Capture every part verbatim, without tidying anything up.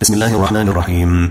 بسم الله الرحمن الرحيم.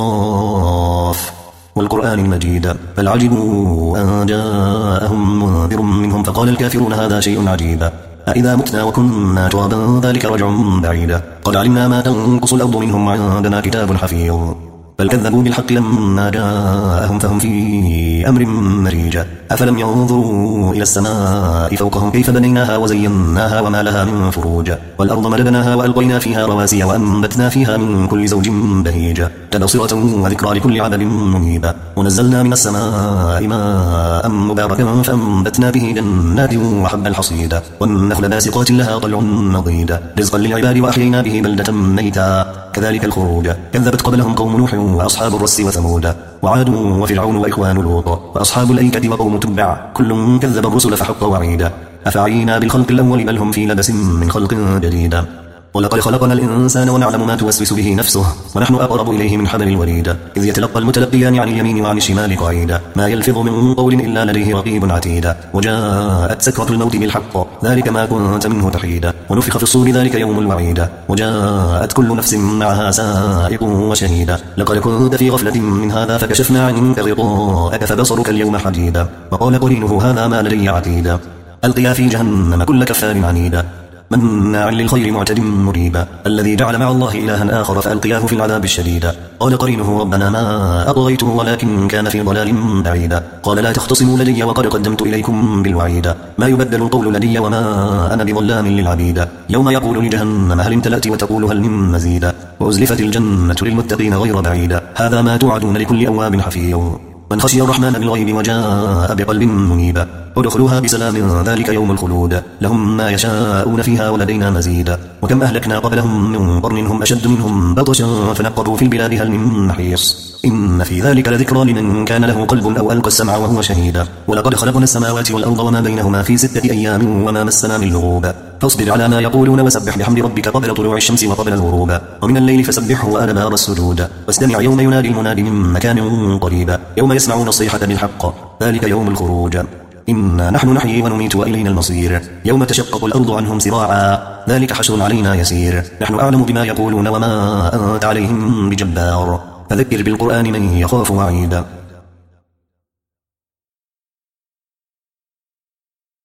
قاف والقرآن المجيد. بل عجبوا أن جاءهم منذر منهم فقال الكافرون هذا شيء عجيب أإذا متنا وكنا ترابا ذلك رجع بعيد قد علمنا ما تنقص الأرض منهم وعندنا كتاب حفيظ بل كذبوا بالحق لما جاءهم فهم في أمر مريج أفلم ينظروا إلى السماء فوقهم كيف بنيناها وزيناها وما لها من فروج والأرض مددناها وألقينا فيها رواسي وأنبتنا فيها من كل زوج بهيج تبصرة وذكرى لكل عبد منيب ونزلنا من السماء ماء مباركا فأنبتنا به جنات وحب الحصيد والنخل باسقات لها طلع نضيد رزقا للعباد وأحيينا به بلدة ميتا كذلك الخروج كذبت قبلهم قوم نوح وأصحاب الرس وثمود وعاد وفرعون وإخوان لوط وأصحاب الأيكة وقوم تبع كل كذب الرسل فحق وعيد أفعينا بالخلق الأول بل هم في لبس من خلق جديد ولقد خلقنا الإنسان ونعلم ما توسوس به نفسه ونحن أقرب إليه من حبل الوريد إذ يتلقى المتلقيان عن اليمين وعن الشمال قعيد ما يلفظ من قول إلا لديه رقيب عتيد وجاءت سكرة الموت بالحق ذلك ما كنت منه تحيد ونفخ في الصور ذلك يوم الوعيد وجاءت كل نفس معها سائق وشهيد لقد كنت في غفلة من هذا فكشفنا عنك غطاءك فبصرك اليوم حديد وقال قرينه هذا ما لدي عتيد ألقيا في جهنم كل كفار عنيد مناع للخير معتد مريب الذي جعل مع الله إلها آخر فألقياه في العذاب الشديد قال قرينه ربنا ما أطغيته ولكن كان في ضلال بعيد قال لا تختصموا لدي وقد قدمت إليكم بالوعيد ما يبدل القول لدي وما أنا بظلام للعبيد يوم يقول لجهنم هل امتلأت وتقول هل من مزيد وأزلفت الجنة للمتقين غير بعيد هذا ما توعدون لكل أواب حفيظ من خشي الرحمن بالغيب وجاء بقلب منيب ادخلوها بسلام ذلك يوم الخلود لهم ما يشاءون فيها ولدينا مزيد وكم أهلكنا قبلهم من قرن هم أشد منهم بطشا فنقروا في البلاد هل من محيص إن في ذلك لذكرى لمن كان له قلب أو ألقى السمع وهو شهيد ولقد خلقنا السماوات والأرض وما بينهما في ستة أيام وما مسنا من لغوب فاصبر على ما يقولون وسبح بحمد ربك قبل طلوع الشمس وقبل الغروب ومن الليل فسبحه وأدبار السجود واستمع يوم ينادي المناد من مكان قريب يوم يسمعون الصيحة بالحق ذلك يوم الخروج إنا نحن نحيي ونميت وإلينا المصير يوم تشقق الأرض عنهم سراعا ذلك حشر علينا يسير نحن أعلم بما يقولون وما أنت عليهم بجبار فذكر بالقرآن من يخاف وعيد